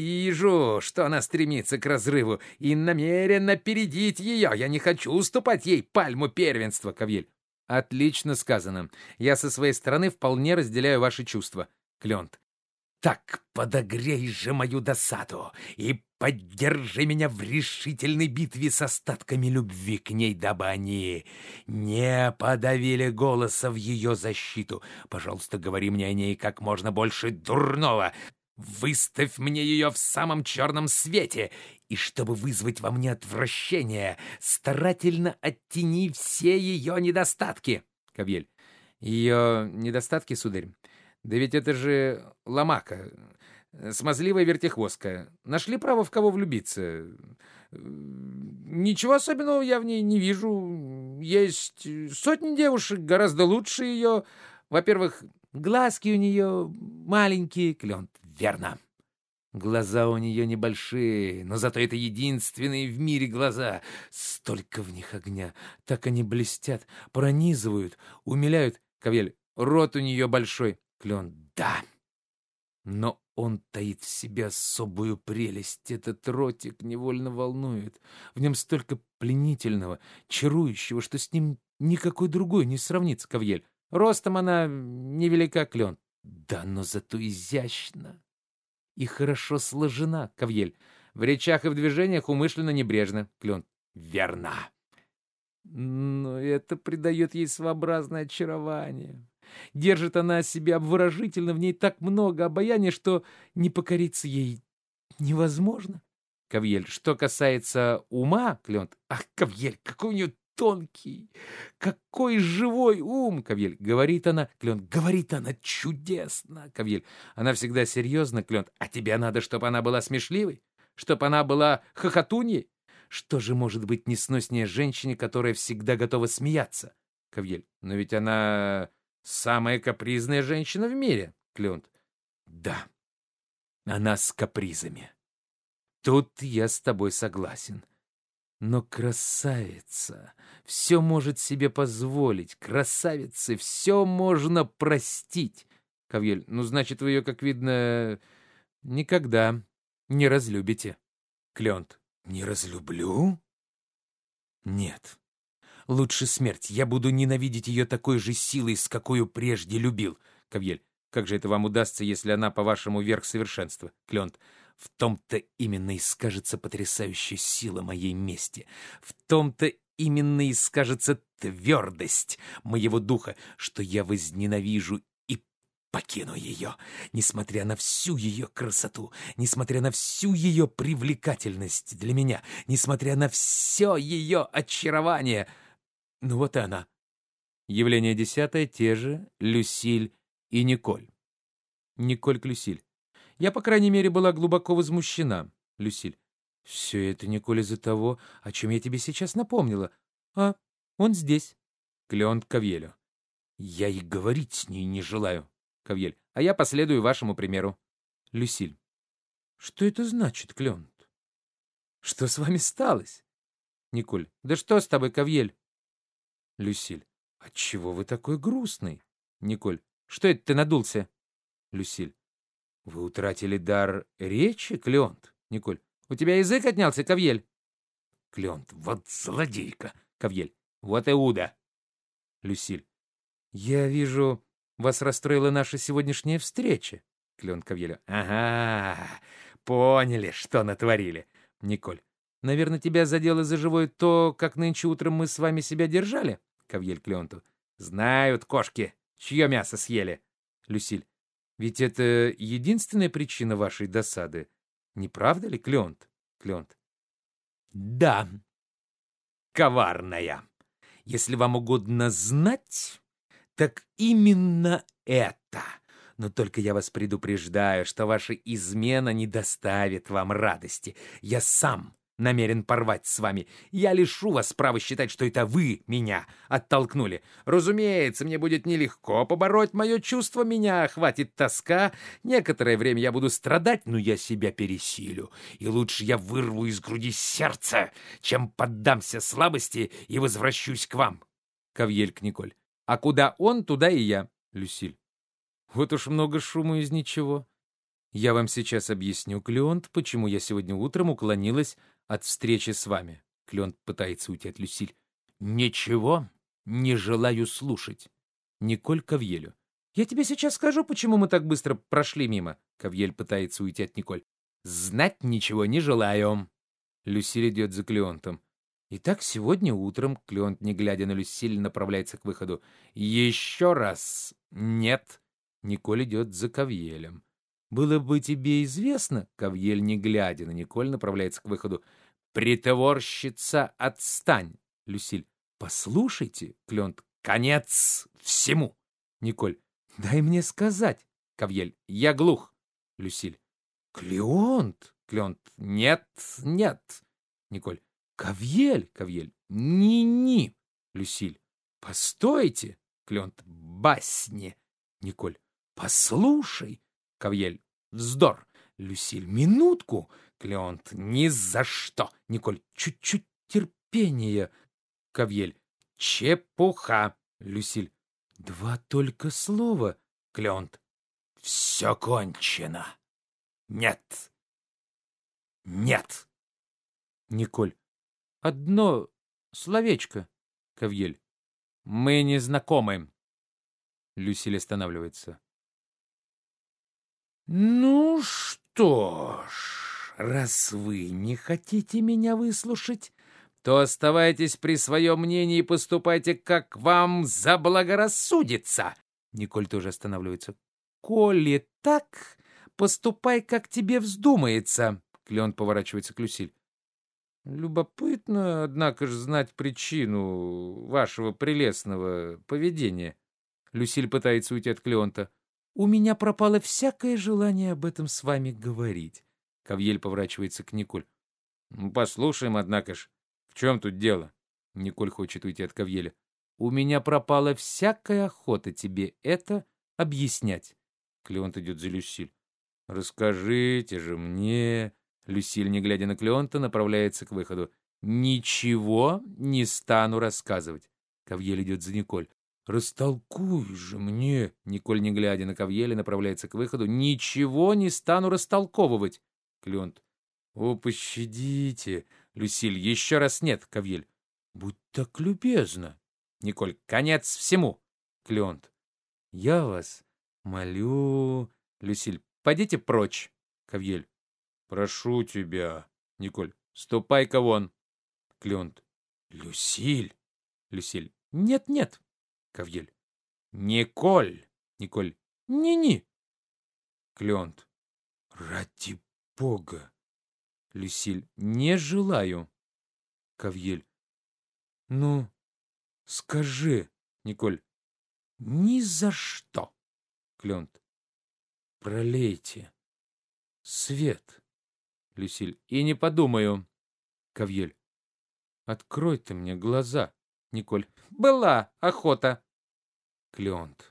S1: вижу, что она стремится к разрыву и намерен опередить ее. Я не хочу уступать ей пальму первенства, Кавьель. Отлично сказано. Я со своей стороны вполне разделяю ваши чувства. Клеонт. Так подогрей же мою досаду и поддержи меня в решительной битве с остатками любви к ней, дабы они не подавили голоса в ее защиту. Пожалуйста, говори мне о ней как можно больше дурного. Выставь мне ее в самом черном свете, и чтобы вызвать во мне отвращение, старательно оттяни все ее недостатки. Кавьель. Ее недостатки, сударь? Да ведь это же ломака, смазливая вертихвостка. Нашли право, в кого влюбиться. Ничего особенного я в ней не вижу. Есть сотни девушек гораздо лучше ее. Во-первых, глазки у нее маленькие, Клеонт. Верно. Глаза у нее небольшие, но зато это единственные в мире глаза. Столько в них огня. Так они блестят, пронизывают, умиляют. Кавьель, рот у нее большой. Клеонт. Да. Но он таит в себе особую прелесть. Этот ротик невольно волнует. В нем столько пленительного, чарующего, что с ним никакой другой не сравнится, Кавьель. Ростом она невелика, Клеонт. Да, но зато изящна и хорошо сложена, Кавьель. В речах и в движениях умышленно небрежно, Клеонт. Верно. Но это придает ей своеобразное очарование. Держит она себя обворожительно, в ней так много обаяния, что не покориться ей невозможно. Кавьель. Что касается ума, Клеонт. Ах, Кавьель, какой у нее тонкий, какой живой ум, Кавьель. Говорит она, Клеонт, говорит она чудесно, Кавьель. Она всегда серьезна, Клеонт. А тебе надо, чтобы она была смешливой? Чтобы она была хохотуньей? Что же может быть несноснее женщине, которая всегда готова смеяться? Кавьель. Но ведь она самая капризная женщина в мире, Клеонт. Да, она с капризами. Тут я с тобой согласен. Но красавица все может себе позволить. Красавице все можно простить. Кавьель. Ну, значит, вы ее, как видно, никогда не разлюбите. Клеонт. Не разлюблю? Нет. Лучше смерть. Я буду ненавидеть ее такой же силой, с какой прежде любил. Кавьель. Как же это вам удастся, если она, по-вашему, верх совершенства? Клеонт. В том-то именно и скажется потрясающая сила моей мести. В том-то именно и скажется твердость моего духа, что я возненавижу и покину ее, несмотря на всю ее красоту, несмотря на всю ее привлекательность для меня, несмотря на все ее очарование. Ну вот и она. Явление десятое, те же Люсиль и Николь. Николь к Люсиль. Я, по крайней мере, была глубоко возмущена. Люсиль. Все это, Николь, из-за того, о чем я тебе сейчас напомнила. А, он здесь. Клеонт к Кавьелю. Я и говорить с ней не желаю. Кавьель. А я последую вашему примеру. Люсиль. Что это значит, Клеонт? Что с вами сталось? Николь. Да что с тобой, Кавьель? Люсиль. Отчего вы такой грустный? Николь. Что это ты надулся? Люсиль. Вы утратили дар речи, Клеонт? Николь. У тебя язык отнялся, Кавьель? Клеонт. Вот злодейка. Кавьель. Вот Иуда. Люсиль. Я вижу, вас расстроила наша сегодняшняя встреча. Клеонт Кавьелю. Ага, поняли, что натворили. Николь. Наверное, тебя задело за живое то, как нынче утром мы с вами себя держали? Кавьель Клеонту. Знают кошки, чье мясо съели. Люсиль. Ведь это единственная причина вашей досады. Не правда ли, Клеонт? Клеонт. Да, коварная. Если вам угодно знать, так именно это. Но только я вас предупреждаю, что ваша измена не доставит вам радости. Я сам намерен порвать с вами. Я лишу вас права считать, что это вы меня оттолкнули. Разумеется, мне будет нелегко побороть мое чувство, меня охватит тоска. Некоторое время я буду страдать, но я себя пересилю. И лучше я вырву из груди сердце, чем поддамся слабости и возвращусь к вам. Кавьель к Николь. А куда он, туда и я. Люсиль. Вот уж много шума из ничего. Я вам сейчас объясню, Клеонт, почему я сегодня утром уклонилась от встречи с вами. Клеонт пытается уйти от Люсиль. Ничего не желаю слушать. Николь Кавьелю. Я тебе сейчас скажу, почему мы так быстро прошли мимо. Кавьель пытается уйти от Николь. Знать ничего не желаю. Люсиль идет за Клеонтом. Итак, сегодня утром Клеонт, не глядя на Люсиль, направляется к выходу. Еще раз нет. Николь идет за Кавьелем. Было бы тебе известно, Кавьель, не глядя на Николь, направляется к выходу. Притворщица, отстань. Люсиль. Послушайте, Клеонт, конец всему. Николь. Дай мне сказать. Кавьель. Я глух. Люсиль. Клеонт. Клеонт. Нет, нет. Николь. Кавьель. Кавьель. Ни-ни. Люсиль. Постойте. Клеонт. Басни. Николь. Послушай. Кавьель. Вздор. Люсиль. Минутку. Клеонт. Ни за что. Николь. Чуть-чуть терпения. Кавьель. Чепуха. Люсиль. Два только слова. Клеонт. Все кончено. Нет. Нет. Николь. Одно словечко. Кавьель. Мы не знакомы. Люсиль останавливается. Ну что ж, раз вы не хотите меня выслушать, то оставайтесь при своем мнении и поступайте, как вам заблагорассудится. Николь тоже останавливается. Коли так, поступай, как тебе вздумается. Клеонт поворачивается к Люсиль. Любопытно, однако же, знать причину вашего прелестного поведения. Люсиль пытается уйти от Клеонта. У меня пропало всякое желание об этом с вами говорить. Кавьель поворачивается к Николь. Послушаем, однако ж. В чем тут дело? Николь хочет уйти от Кавьеля. У меня пропала всякая охота тебе это объяснять. Клеонт идет за Люсиль. Расскажите же мне. Люсиль, не глядя на Клеонта, направляется к выходу. Ничего не стану рассказывать. Кавьель идет за Николь. Растолкуй же мне. Николь, не глядя на Кавьеля, направляется к выходу. Ничего не стану растолковывать. Клеонт. О, пощадите. Люсиль. Еще раз нет. Кавьель. Будь так любезна. Николь. Конец всему. Клеонт. Я вас молю. Люсиль. Пойдите прочь. Кавьель. Прошу тебя. Николь. Ступай-ка вон. Клеонт. Люсиль. Люсиль. Нет-нет. Кавьель. Николь. Николь. Ни-ни. Клеонт. Ради Бога. Люсиль. Не желаю. Кавьель. Ну, скажи. Николь. Ни за что. Клеонт. Пролейте свет. Люсиль. И не подумаю. Кавьель. Открой ты мне глаза. Николь. Была охота. Клеонт.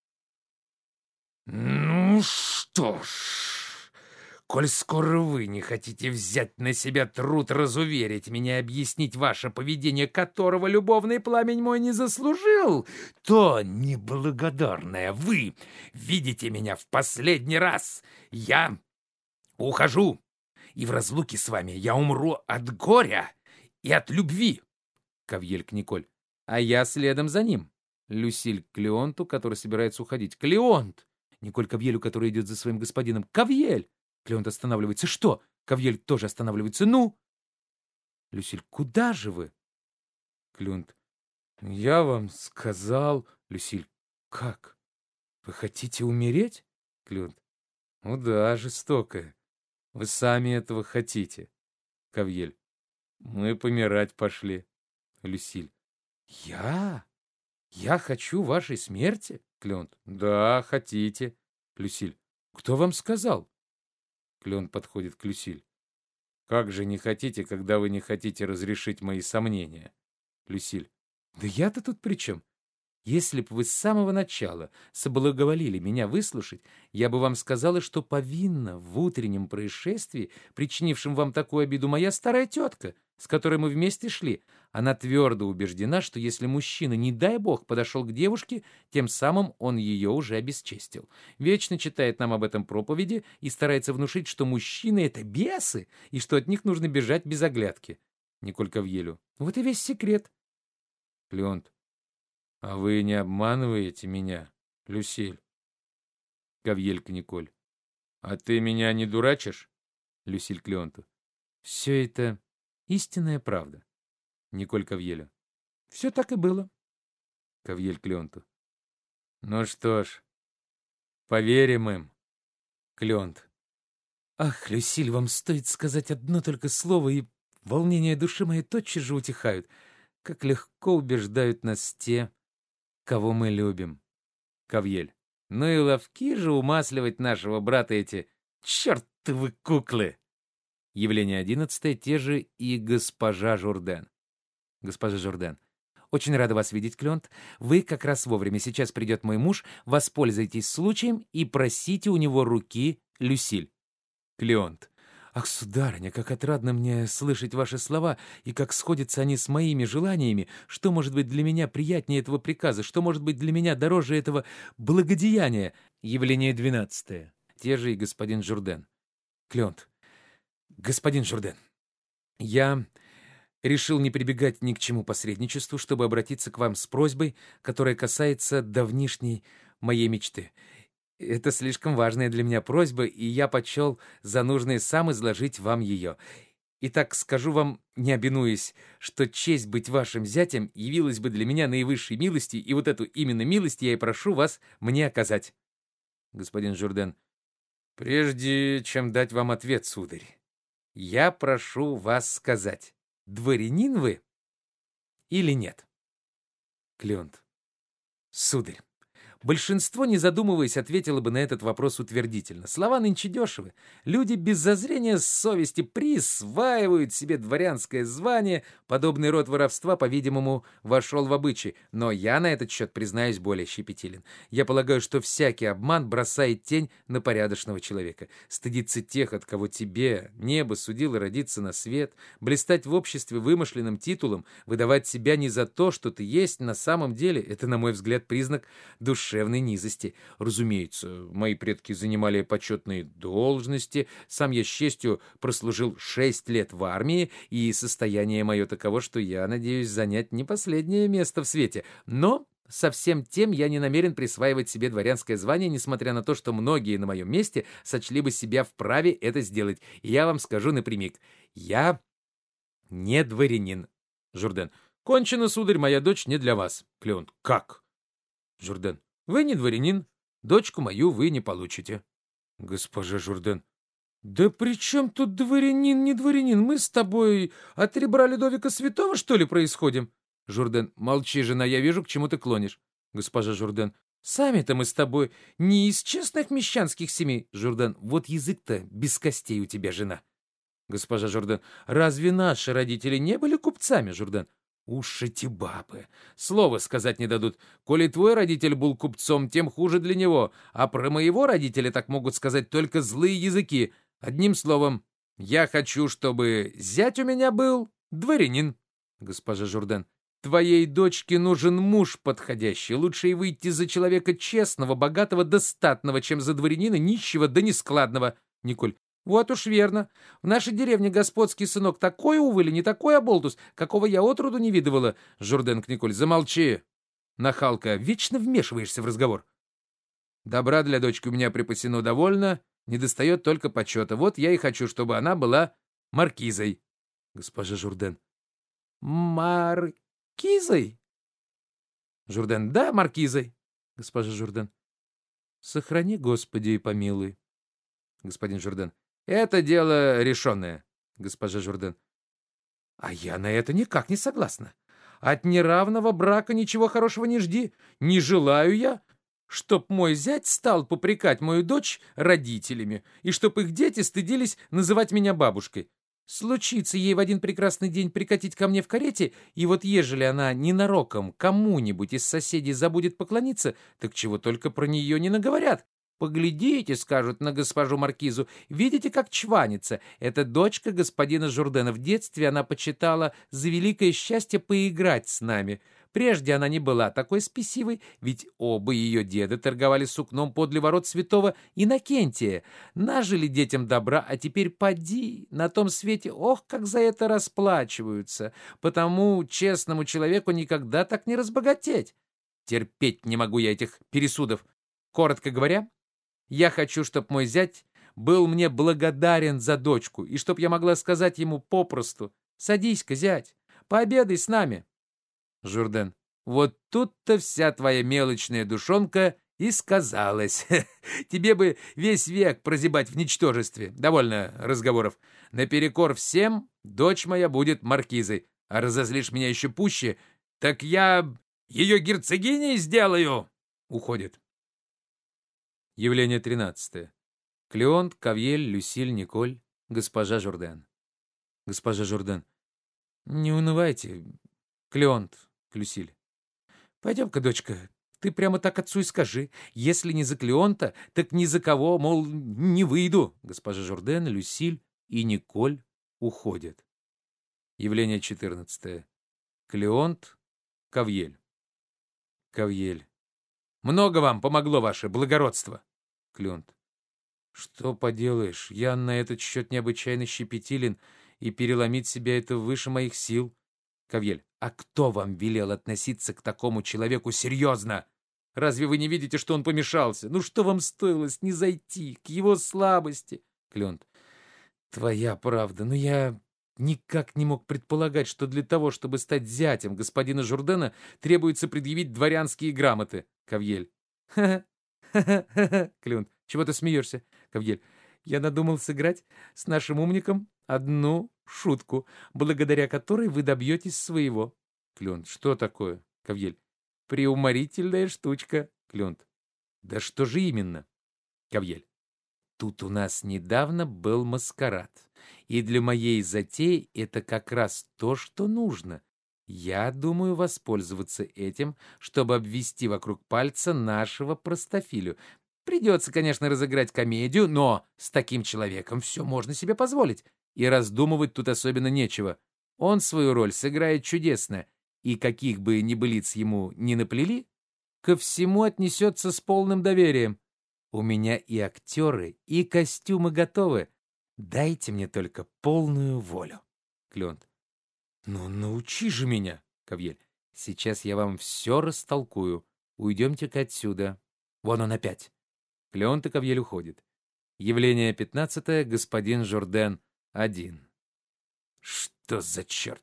S1: Ну что ж, коль скоро вы не хотите взять на себя труд разуверить меня и объяснить ваше поведение, которого любовный пламень мой не заслужил, то, неблагодарная, вы видите меня в последний раз. Я ухожу, и в разлуке с вами я умру от горя и от любви. Кавьель к Николь. А я следом за ним. Люсиль к Клеонту, который собирается уходить. Клеонт! Николь Кавьелю, который идет за своим господином. Кавьель! Клеонт останавливается. Что? Кавьель тоже останавливается. Ну? Люсиль. Куда же вы? Клеонт. Я вам сказал. Люсиль. Как? Вы хотите умереть? Клеонт. Ну да, жестокая. Вы сами этого хотите. Кавьель. Мы помирать пошли. Люсиль. Я? Я хочу вашей смерти? Клеонт. Да, хотите. Люсиль. Кто вам сказал? Клеонт подходит к Люсиль. Как же не хотите, когда вы не хотите разрешить мои сомнения? Люсиль. Да я-то тут при чем? Если бы вы с самого начала соблаговолили меня выслушать, я бы вам сказала, что повинна в утреннем происшествии, причинившем вам такую обиду, моя старая тетка, с которой мы вместе шли. Она твердо убеждена, что если мужчина, не дай бог, подошел к девушке, тем самым он ее уже обесчестил. Вечно читает нам об этом проповеди и старается внушить, что мужчины — это бесы, и что от них нужно бежать без оглядки. Николь Кавьелю. Вот и весь секрет. Клеонт. А вы не обманываете меня, Люсиль? Кавьель к Николь. А ты меня не дурачишь? Люсиль к Леонту. Все это истинная правда. Николь Кавьелю. Все так и было. Кавьель к Леонту. Ну что ж, поверим им. Клеонт. Ах, Люсиль, вам стоит сказать одно только слово, и волнения души моей тотчас же утихают. Как легко убеждают нас те, кого мы любим. Кавьель. Ну и ловки же умасливать нашего брата эти чертовы куклы. Явление одиннадцатое, те же и госпожа Журден. Госпожа Журден. Очень рада вас видеть, Клеонт. Вы как раз вовремя. Сейчас придет мой муж. Воспользуйтесь случаем и просите у него руки Люсиль. Клеонт. Ах, сударыня, как отрадно мне слышать ваши слова, и как сходятся они с моими желаниями. Что может быть для меня приятнее этого приказа? Что может быть для меня дороже этого благодеяния? Явление двенадцатое. Те же и господин Журден. Клеонт. Господин Журден, я решил не прибегать ни к чему посредничеству, чтобы обратиться к вам с просьбой, которая касается давнишней моей мечты. Это слишком важная для меня просьба, и я почел за нужное сам изложить вам ее. Итак, скажу вам, не обинуясь, что честь быть вашим зятем явилась бы для меня наивысшей милости, и вот эту именно милость я и прошу вас мне оказать. Господин Журден. Прежде чем дать вам ответ, сударь, я прошу вас сказать, дворянин вы или нет? Клеонт. Сударь, большинство, не задумываясь, ответило бы на этот вопрос утвердительно. Слова нынче дешевы. Люди без зазрения совести присваивают себе дворянское звание. Подобный род воровства, по-видимому, вошел в обычай. Но я на этот счет, признаюсь, более щепетилен. Я полагаю, что всякий обман бросает тень на порядочного человека. Стыдиться тех, от кого тебе небо судило родиться на свет, блистать в обществе вымышленным титулом, выдавать себя не за то, что ты есть на самом деле, это, на мой взгляд, признак души, душевной низости. Разумеется, мои предки занимали почетные должности, сам я с честью прослужил шесть лет в армии, и состояние мое таково, что я надеюсь занять не последнее место в свете. Но со всем тем я не намерен присваивать себе дворянское звание, несмотря на то, что многие на моем месте сочли бы себя вправе это сделать. И я вам скажу напрямик, я не дворянин. Журден. Кончено, сударь, моя дочь не для вас. Клеонт. Как? Журден. Вы не дворянин, дочку мою вы не получите. Госпожа Журден. Да при чем тут дворянин, не дворянин? Мы с тобой от ребра Людовика Святого, что ли, происходим? Журден. Молчи, жена, я вижу, к чему ты клонишь. Госпожа Журден. Сами-то мы с тобой не из честных мещанских семей. Журден. Вот язык-то без костей у тебя, жена. Госпожа Журден. Разве наши родители не были купцами, Журден? Уж эти бабы. Слова сказать не дадут. Коли твой родитель был купцом, тем хуже для него. А про моего родителя так могут сказать только злые языки. Одним словом, я хочу, чтобы зять у меня был дворянин. Госпожа Журден. Твоей дочке нужен муж подходящий. Лучше ей выйти за человека честного, богатого, достатного, чем за дворянина нищего да нескладного. Николь. Вот уж верно. В нашей деревне господский сынок такой, увы, или не такой оболтус, какого я отроду не видывала. Журден к Николь. Замолчи, нахалка, вечно вмешиваешься в разговор. Добра для дочки у меня припасено довольно, недостает только почета. Вот я и хочу, чтобы она была маркизой. Госпожа Журден. Маркизой? Журден. Да, маркизой. Госпожа Журден. Сохрани, Господи, и помилуй. Господин Журден. Это дело решенное. Госпожа Журден. А я на это никак не согласна. От неравного брака ничего хорошего не жди. Не желаю я, чтоб мой зять стал попрекать мою дочь родителями, и чтоб их дети стыдились называть меня бабушкой. Случится ей в один прекрасный день прикатить ко мне в карете, и вот ежели она ненароком кому-нибудь из соседей забудет поклониться, так чего только про нее не наговорят. «Поглядите», — скажут на госпожу Маркизу, — «видите, как чванится? Это дочка господина Журдена. В детстве она почитала за великое счастье поиграть с нами. Прежде она не была такой спесивой, ведь оба ее деда торговали сукном подле ворот святого Иннокентия. Нажили детям добра, а теперь поди, на том свете, ох, как за это расплачиваются. Потому честному человеку никогда так не разбогатеть. Терпеть не могу я этих пересудов. Коротко говоря, Я хочу, чтобы мой зять был мне благодарен за дочку, и чтоб я могла сказать ему попросту: «Садись-ка, зять, пообедай с нами». Журден: вот тут-то вся твоя мелочная душонка и сказалась. Тебе бы весь век прозябать в ничтожестве. Довольно разговоров. Наперекор всем дочь моя будет маркизой. А разозлишь меня еще пуще, так я ее герцогиней сделаю. Уходит. Явление тринадцатое. Клеонт, Кавьель, Люсиль, Николь, госпожа Журден. Госпожа Журден: не унывайте, Клеонт, Люсиль. Пойдем-ка, дочка, ты прямо так отцу и скажи. Если не за Клеонта, так ни за кого, мол, не выйду. Госпожа Журден, Люсиль и Николь уходят. Явление четырнадцатое. Клеонт, Кавьель. Кавьель: много вам помогло ваше благородство. Клеонт: что поделаешь, я на этот счет необычайно щепетилен, и переломить себя это выше моих сил. Кавьель: а кто вам велел относиться к такому человеку серьезно? Разве вы не видите, что он помешался? Ну что вам стоило не зайти к его слабости? Клеонт: твоя правда, но я никак не мог предполагать, что для того, чтобы стать зятем господина Журдена, требуется предъявить дворянские грамоты. Кавьель: ха-ха-ха-ха-ха. Клеонт: чего ты смеешься? Кавьель: я надумал сыграть с нашим умником одну шутку, благодаря которой вы добьетесь своего. Клеонт: что такое? Кавьель: приуморительная штучка. Клеонт: да что же именно? Кавьель: тут у нас недавно был маскарад, и для моей затеи это как раз то, что нужно. Я думаю воспользоваться этим, чтобы обвести вокруг пальца нашего простофилю. Придется, конечно, разыграть комедию, но с таким человеком все можно себе позволить, и раздумывать тут особенно нечего. Он свою роль сыграет чудесно, и каких бы небылиц ему ни наплели, ко всему отнесется с полным доверием. У меня и актеры, и костюмы готовы. Дайте мне только полную волю. Клеонт: ну, научи же меня. Кавьель: сейчас я вам все растолкую. Уйдемте-ка отсюда. Вон он опять. Клеонт и Кавьель уходит. Явление пятнадцатое. Господин Журден один. Что за черт?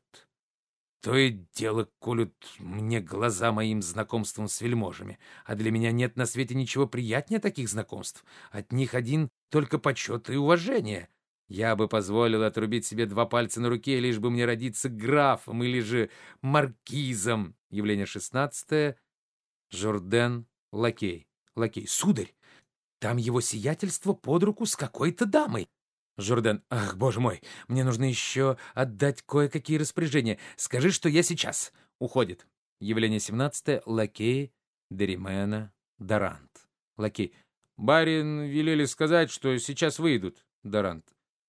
S1: То и дело колют мне глаза моим знакомством с вельможами, а для меня нет на свете ничего приятнее таких знакомств. От них один только почет и уважение. Я бы позволил отрубить себе два пальца на руке, лишь бы мне родиться графом или же маркизом. Явление шестнадцатое. Журден, лакей. Лакей: сударь, там его сиятельство под руку с какой-то дамой. Журден: ах, боже мой, мне нужно еще отдать кое-какие распоряжения. Скажи, что я сейчас. Уходит. Явление семнадцатое. Лакей, Деримена, Дарант. Лакей: барин велели сказать, что сейчас выйдут. Дарант: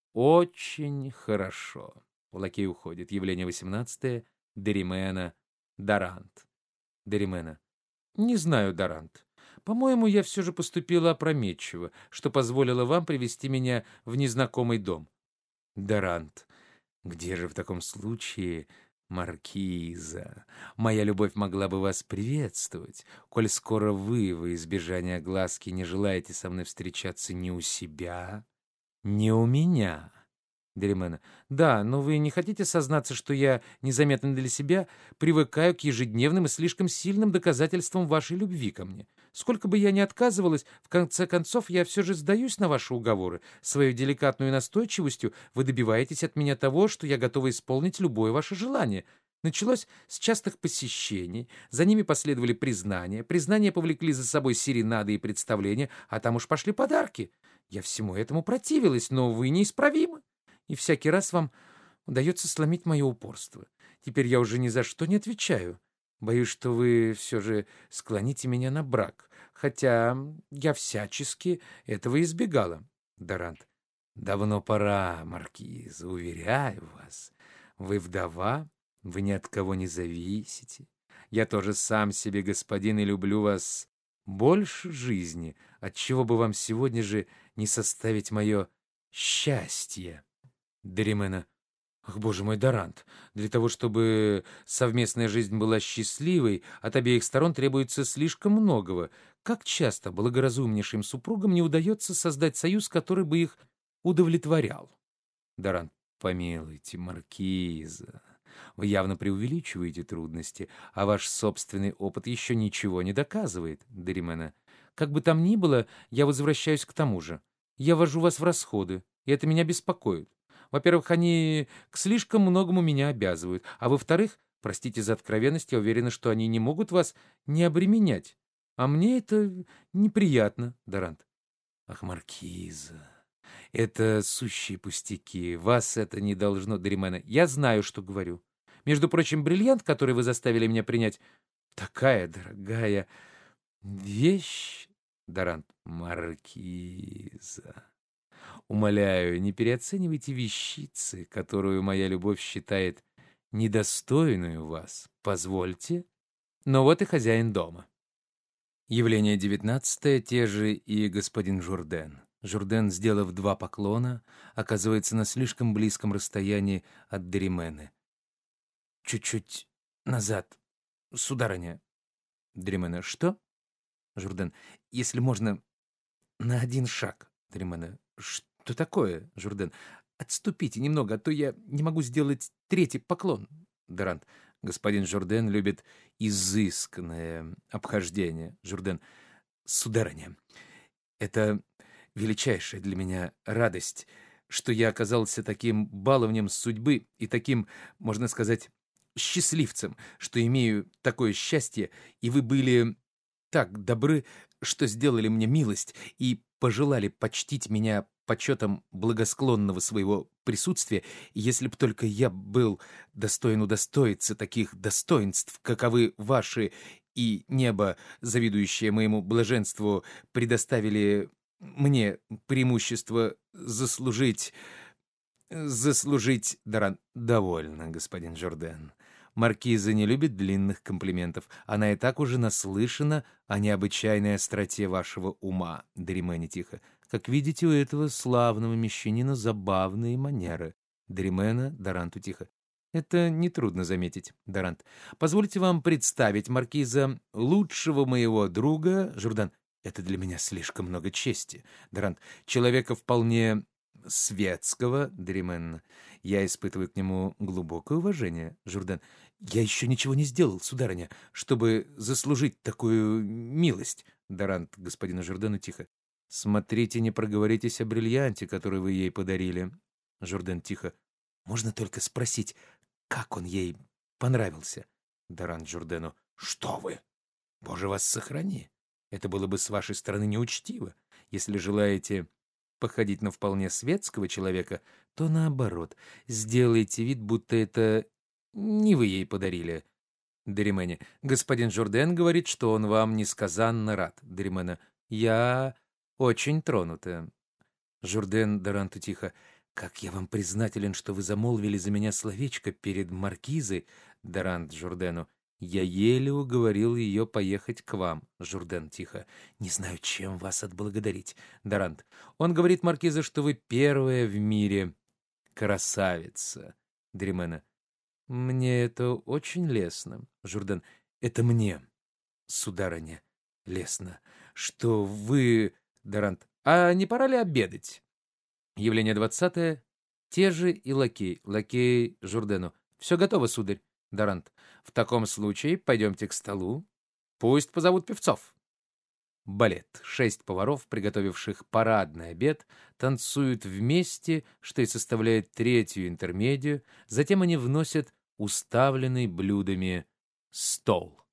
S1: очень хорошо. Лакей уходит. Явление восемнадцатое. Деримена, Дарант. Деримена: не знаю, Дарант. По-моему, я все же поступила опрометчиво, что позволило вам привести меня в незнакомый дом. Дарант: где же в таком случае маркиза? Моя любовь могла бы вас приветствовать, коль скоро вы, во избежание огласки, не желаете со мной встречаться ни у себя, ни у меня. Деримена: да, но вы не хотите сознаться, что я, незаметно для себя, привыкаю к ежедневным и слишком сильным доказательствам вашей любви ко мне. Сколько бы я ни отказывалась, в конце концов я все же сдаюсь на ваши уговоры. Своей деликатной настойчивостью вы добиваетесь от меня того, что я готова исполнить любое ваше желание. Началось с частых посещений, за ними последовали признания, признания повлекли за собой серенады и представления, а там уж пошли подарки. Я всему этому противилась, но вы неисправимы. И всякий раз вам удается сломить мое упорство. Теперь я уже ни за что не отвечаю. Боюсь, что вы все же склоните меня на брак, хотя я всячески этого избегала. Дарант: давно пора, маркиза, уверяю вас. Вы вдова, вы ни от кого не зависите. Я тоже сам себе господин и люблю вас больше жизни. Отчего бы вам сегодня же не составить мое счастье? Деримена: Ах, боже мой, Дарант, для того, чтобы совместная жизнь была счастливой, от обеих сторон требуется слишком многого. Как часто благоразумнейшим супругам не удается создать союз, который бы их удовлетворял? Дарант, помилуйте, маркиза, вы явно преувеличиваете трудности, а ваш собственный опыт еще ничего не доказывает, Деримена. Как бы там ни было, я возвращаюсь к тому же. Я ввожу вас в расходы, и это меня беспокоит. Во-первых, они к слишком многому меня обязывают, а во-вторых, простите за откровенность, я уверена, что они не могут вас не обременять. А мне это неприятно, Дарант. Ах, маркиза, это сущие пустяки. Вас это не должно, Доримена. Я знаю, что говорю. Между прочим, бриллиант, который вы заставили меня принять, такая дорогая вещь, Дарант. Маркиза, умоляю, не переоценивайте вещицы, которую моя любовь считает недостойную вас. Позвольте. Но вот и хозяин дома. Явление девятнадцатое, те же и господин Журден. Журден, сделав два поклона, оказывается на слишком близком расстоянии от Деримены. «Чуть-чуть назад, сударыня». Деримена. «Что?» Журден. «Если можно, на один шаг». Деримена. «Что такое?» Журден. «Отступите немного, а то я не могу сделать третий поклон». Дарант. Господин Журден любит изысканное обхождение. Журден. «Сударыня, это величайшая для меня радость, что я оказался таким баловнем судьбы и таким, можно сказать, счастливцем, что имею такое счастье, и вы были так добры, что сделали мне милость и пожелали почтить меня почетом благосклонного своего присутствия, если б только я был достоин удостоиться таких достоинств, каковы ваши и небо, завидующее моему блаженству, предоставили мне преимущество заслужить... заслужить... Даран, довольно, господин Журден. Маркиза не любит длинных комплиментов. Она и так уже наслышана о необычайной остроте вашего ума. Деримена тихо. Как видите, у этого славного мещанина забавные манеры. Деримена Даранту тихо. Это нетрудно заметить, Дарант. Позвольте вам представить, маркиза, лучшего моего друга, Журдан. Это для меня слишком много чести. Дарант. Человека вполне светского, Деримена. Я испытываю к нему глубокое уважение, Журдан. Я еще ничего не сделал, сударыня, чтобы заслужить такую милость. Дарант господину Журдану тихо. Смотрите, не проговоритесь о бриллианте, который вы ей подарили. Журден тихо. Можно только спросить, как он ей понравился? Дарант Журдену. Что вы? Боже, вас сохрани. Это было бы с вашей стороны неучтиво. Если желаете походить на вполне светского человека, то наоборот, сделайте вид, будто это не вы ей подарили. Деримене. Господин Журден говорит, что он вам несказанно рад. Деримена. Я очень тронута. Журден Даранту тихо. Как я вам признателен, что вы замолвили за меня словечко перед маркизой. Дарант Журдену. Я еле уговорил ее поехать к вам. Журден тихо. Не знаю, чем вас отблагодарить. Дарант. Он говорит, маркиза, что вы первая в мире красавица. Деримена. Мне это очень лестно. Журден. Это мне, сударыня, лестно, что вы... Дарант. А не пора ли обедать? Явление двадцатое. Те же и лакей. Лакей Журдену. Все готово, сударь. Дарант. В таком случае пойдемте к столу. Пусть позовут певцов. Балет. Шесть поваров, приготовивших парадный обед, танцуют вместе, что и составляет третью интермедию. Затем они вносят уставленный блюдами стол.